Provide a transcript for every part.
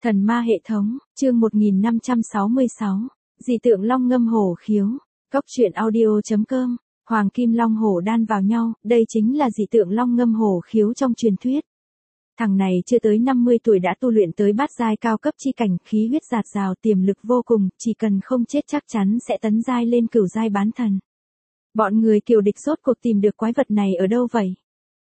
Thần ma hệ thống, chương 1566, dị tượng long ngâm hổ khiếu, Cốc truyện audio.com, Hoàng Kim Long Hổ đan vào nhau, đây chính là dị tượng long ngâm hổ khiếu trong truyền thuyết. Thằng này chưa tới 50 tuổi đã tu luyện tới bát giai cao cấp chi cảnh, khí huyết dạt dào, tiềm lực vô cùng, chỉ cần không chết chắc chắn sẽ tấn giai lên cửu giai bán thần. Bọn người Kiều Địch rốt cuộc tìm được quái vật này ở đâu vậy?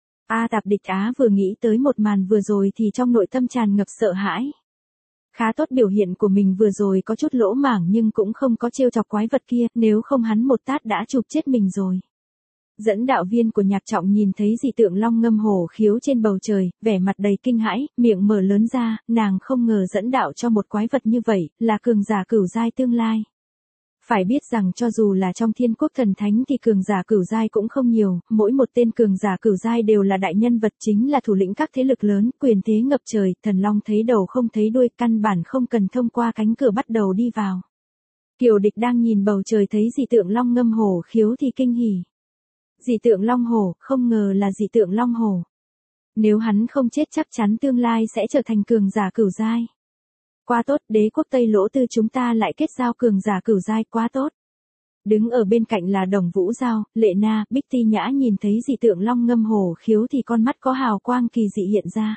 Tạp Địch Á vừa nghĩ tới một màn vừa rồi thì trong nội tâm tràn ngập sợ hãi. Khá tốt biểu hiện của mình vừa rồi có chút lỗ mảng nhưng cũng không có trêu chọc quái vật kia, nếu không hắn một tát đã chụp chết mình rồi. Dẫn đạo viên của Nhạc Trọng nhìn thấy dị tượng long ngâm hổ khiếu trên bầu trời, vẻ mặt đầy kinh hãi, miệng mở lớn ra, nàng không ngờ dẫn đạo cho một quái vật như vậy, là cường giả cửu giai tương lai. Phải biết rằng cho dù là trong Thiên Quốc Thần Thánh thì cường giả cửu giai cũng không nhiều, mỗi một tên cường giả cửu giai đều là đại nhân vật, chính là thủ lĩnh các thế lực lớn, quyền thế ngập trời, thần long thấy đầu không thấy đuôi, căn bản không cần thông qua cánh cửa bắt đầu đi vào. Kiều Địch đang nhìn bầu trời thấy dị tượng long ngâm hổ khiếu thì kinh hỉ. Dị tượng long hổ, không ngờ là dị tượng long hổ. Nếu hắn không chết chắc chắn tương lai sẽ trở thành cường giả cửu giai. Quá tốt, Đế quốc Tây Lỗ Tư chúng ta lại kết giao cường giả cửu giai, quá tốt. Đứng ở bên cạnh là Đồng Vũ Giao, Lệ Na, Bích Ti Nhã nhìn thấy dị tượng long ngâm hổ khiếu thì con mắt có hào quang kỳ dị hiện ra.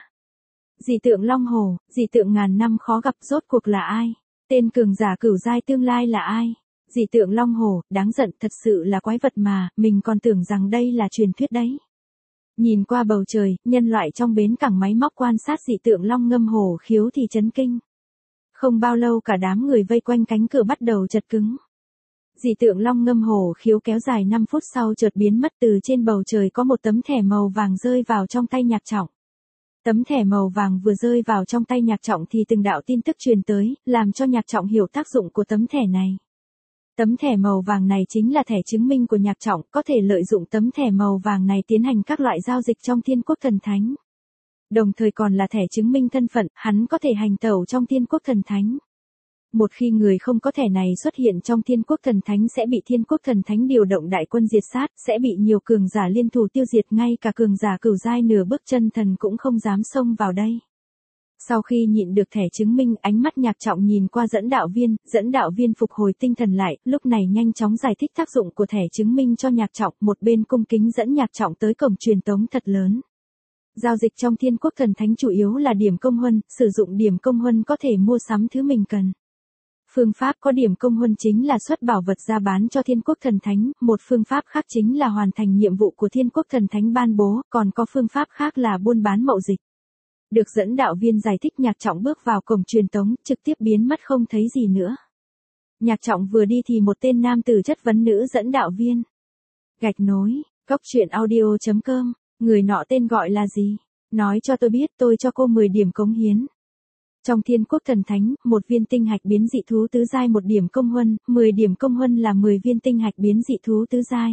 Dị tượng long hổ, dị tượng ngàn năm khó gặp, rốt cuộc là ai? Tên cường giả cửu giai tương lai là ai? Dị tượng long hổ, đáng giận, thật sự là quái vật mà, mình còn tưởng rằng đây là truyền thuyết đấy. Nhìn qua bầu trời, nhân loại trong bến cảng máy móc quan sát dị tượng long ngâm hổ khiếu thì chấn kinh. Không bao lâu cả đám người vây quanh cánh cửa bắt đầu chật cứng. Dị tượng long ngâm hổ khiếu kéo dài 5 phút sau chợt biến mất, từ trên bầu trời có một tấm thẻ màu vàng rơi vào trong tay Nhạc Trọng. Tấm thẻ màu vàng vừa rơi vào trong tay Nhạc Trọng thì từng đạo tin tức truyền tới, làm cho Nhạc Trọng hiểu tác dụng của tấm thẻ này. Tấm thẻ màu vàng này chính là thẻ chứng minh của Nhạc Trọng, có thể lợi dụng tấm thẻ màu vàng này tiến hành các loại giao dịch trong Thiên Quốc Thần Thánh. Đồng thời còn là thẻ chứng minh thân phận, hắn có thể hành tẩu trong Thiên Quốc Thần Thánh. Một khi người không có thẻ này xuất hiện trong Thiên Quốc Thần Thánh sẽ bị Thiên Quốc Thần Thánh điều động đại quân diệt sát, sẽ bị nhiều cường giả liên thủ tiêu diệt, ngay cả cường giả cửu giai nửa bước chân thần cũng không dám xông vào đây. Sau khi nhịn được thẻ chứng minh, ánh mắt Nhạc Trọng nhìn qua dẫn đạo viên phục hồi tinh thần lại, lúc này nhanh chóng giải thích tác dụng của thẻ chứng minh cho Nhạc Trọng, một bên cung kính dẫn Nhạc Trọng tới cổng truyền tống thật lớn. Giao dịch trong Thiên Quốc Thần Thánh chủ yếu là điểm công huân, sử dụng điểm công huân có thể mua sắm thứ mình cần. Phương pháp có điểm công huân chính là xuất bảo vật ra bán cho Thiên Quốc Thần Thánh, một phương pháp khác chính là hoàn thành nhiệm vụ của Thiên Quốc Thần Thánh ban bố, còn có phương pháp khác là buôn bán mậu dịch. Được dẫn đạo viên giải thích, Nhạc Trọng bước vào cổng truyền tống, trực tiếp biến mất không thấy gì nữa. Nhạc Trọng vừa đi thì một tên nam tử chất vấn nữ dẫn đạo viên. Gạch nối, Cốc truyện audio.com, người nọ tên gọi là gì? Nói cho tôi biết, tôi cho cô 10 điểm cống hiến. Trong Thiên Quốc Thần Thánh, một viên tinh hạch biến dị thú tứ giai 1 điểm công huân, 10 điểm công huân là 10 viên tinh hạch biến dị thú tứ giai.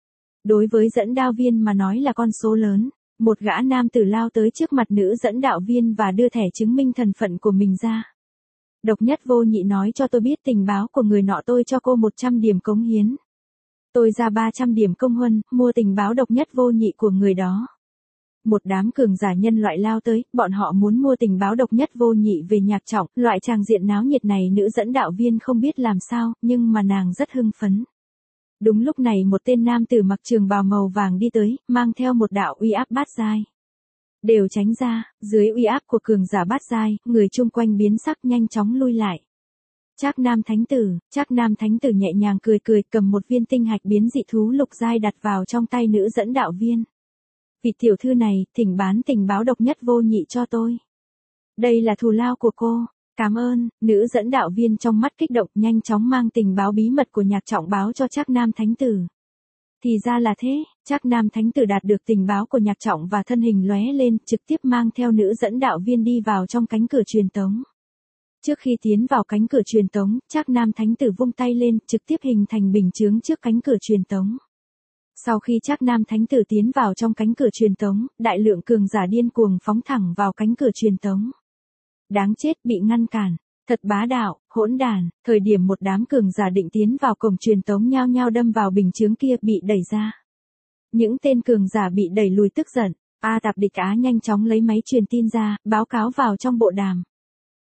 Đối với dẫn đạo viên mà nói là con số lớn. Một gã nam tử lao tới trước mặt nữ dẫn đạo viên và đưa thẻ chứng minh thân phận của mình ra. Độc Nhất Vô Nhị nói cho tôi biết tình báo của người nọ, tôi cho cô 100 điểm cống hiến. Tôi ra 300 điểm công huân, mua tình báo Độc Nhất Vô Nhị của người đó. Một đám cường giả nhân loại lao tới, bọn họ muốn mua tình báo Độc Nhất Vô Nhị về Nhạc Trọng, loại tràng diện náo nhiệt này nữ dẫn đạo viên không biết làm sao, nhưng mà nàng rất hưng phấn. Đúng lúc này một tên nam tử mặc trường bào màu vàng đi tới, mang theo một đạo uy áp bát giai. Đều tránh ra, dưới uy áp của cường giả bát giai, người chung quanh biến sắc nhanh chóng lui lại. Trác Nam Thánh Tử nhẹ nhàng cười cười, cầm một viên tinh hạch biến dị thú lục giai đặt vào trong tay nữ dẫn đạo viên. Vị tiểu thư này, thỉnh bán tình báo Độc Nhất Vô Nhị cho tôi. Đây là thù lao của cô. Cảm ơn, nữ dẫn đạo viên trong mắt kích động nhanh chóng mang tình báo bí mật của Nhạc Trọng báo cho Trác Nam Thánh Tử. Thì ra là thế, Trác Nam Thánh Tử đạt được tình báo của Nhạc Trọng và thân hình lóe lên, trực tiếp mang theo nữ dẫn đạo viên đi vào trong cánh cửa truyền tống. Trước khi tiến vào cánh cửa truyền tống, Trác Nam Thánh Tử vung tay lên, trực tiếp hình thành bình chướng trước cánh cửa truyền tống. Sau khi Trác Nam Thánh Tử tiến vào trong cánh cửa truyền tống, đại lượng cường giả điên cuồng phóng thẳng vào cánh cửa truyền tống. Đáng chết, bị ngăn cản, thật bá đạo, hỗn đản. Thời điểm một đám cường giả định tiến vào cổng truyền tống nhao nhao đâm vào bình chướng kia, bị đẩy ra. Những tên cường giả bị đẩy lùi tức giận, Tạp Địch Á nhanh chóng lấy máy truyền tin ra, báo cáo vào trong bộ đàm.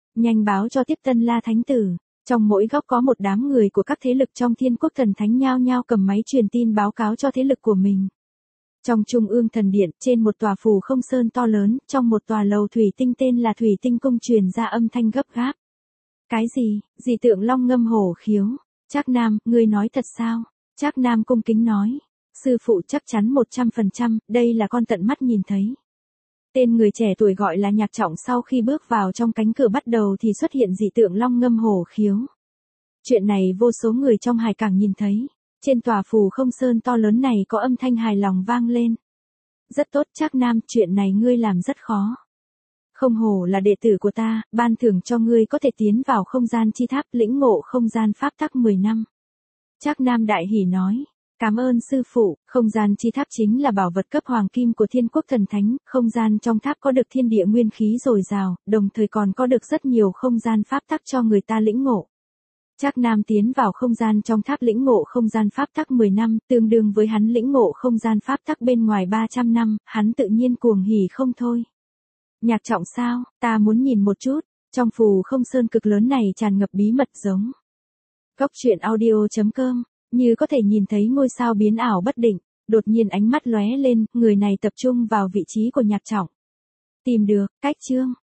Nhanh báo cho tiếp Tân La Thánh Tử. Trong mỗi góc có một đám người của các thế lực trong Thiên Quốc Thần Thánh nhao nhao cầm máy truyền tin báo cáo cho thế lực của mình. Trong Trung ương Thần Điện, trên một tòa phù không sơn to lớn, trong một tòa lầu thủy tinh tên là Thủy Tinh Cung truyền ra âm thanh gấp gáp. Cái gì? Dị tượng long ngâm hổ khiếu. Trác Nam, ngươi nói thật sao? Trác Nam cung kính nói. Sư phụ chắc chắn 100%, đây là con tận mắt nhìn thấy. Tên người trẻ tuổi gọi là Nhạc Trọng sau khi bước vào trong cánh cửa bắt đầu thì xuất hiện dị tượng long ngâm hổ khiếu. Chuyện này vô số người trong hải cảng nhìn thấy. Trên tòa phù không sơn to lớn này có âm thanh hài lòng vang lên. Rất tốt Trác Nam, chuyện này ngươi làm rất khó. Không hổ là đệ tử của ta, ban thưởng cho ngươi có thể tiến vào không gian chi tháp lĩnh ngộ không gian pháp tắc 10 năm. Trác Nam đại hỉ nói. Cảm ơn sư phụ, không gian chi tháp chính là bảo vật cấp hoàng kim của Thiên Quốc Thần Thánh, không gian trong tháp có được thiên địa nguyên khí dồi dào, đồng thời còn có được rất nhiều không gian pháp tắc cho người ta lĩnh ngộ. Trác Nam tiến vào không gian trong tháp lĩnh ngộ không gian pháp tắc 10 năm, tương đương với hắn lĩnh ngộ không gian pháp tắc bên ngoài 300 năm, hắn tự nhiên cuồng hỉ không thôi. Nhạc Trọng sao, ta muốn nhìn một chút, trong phù không sơn cực lớn này tràn ngập bí mật giống. Góc truyện audio.com, như có thể nhìn thấy ngôi sao biến ảo bất định, đột nhiên ánh mắt lóe lên, người này tập trung vào vị trí của Nhạc Trọng. Tìm được, cách chương.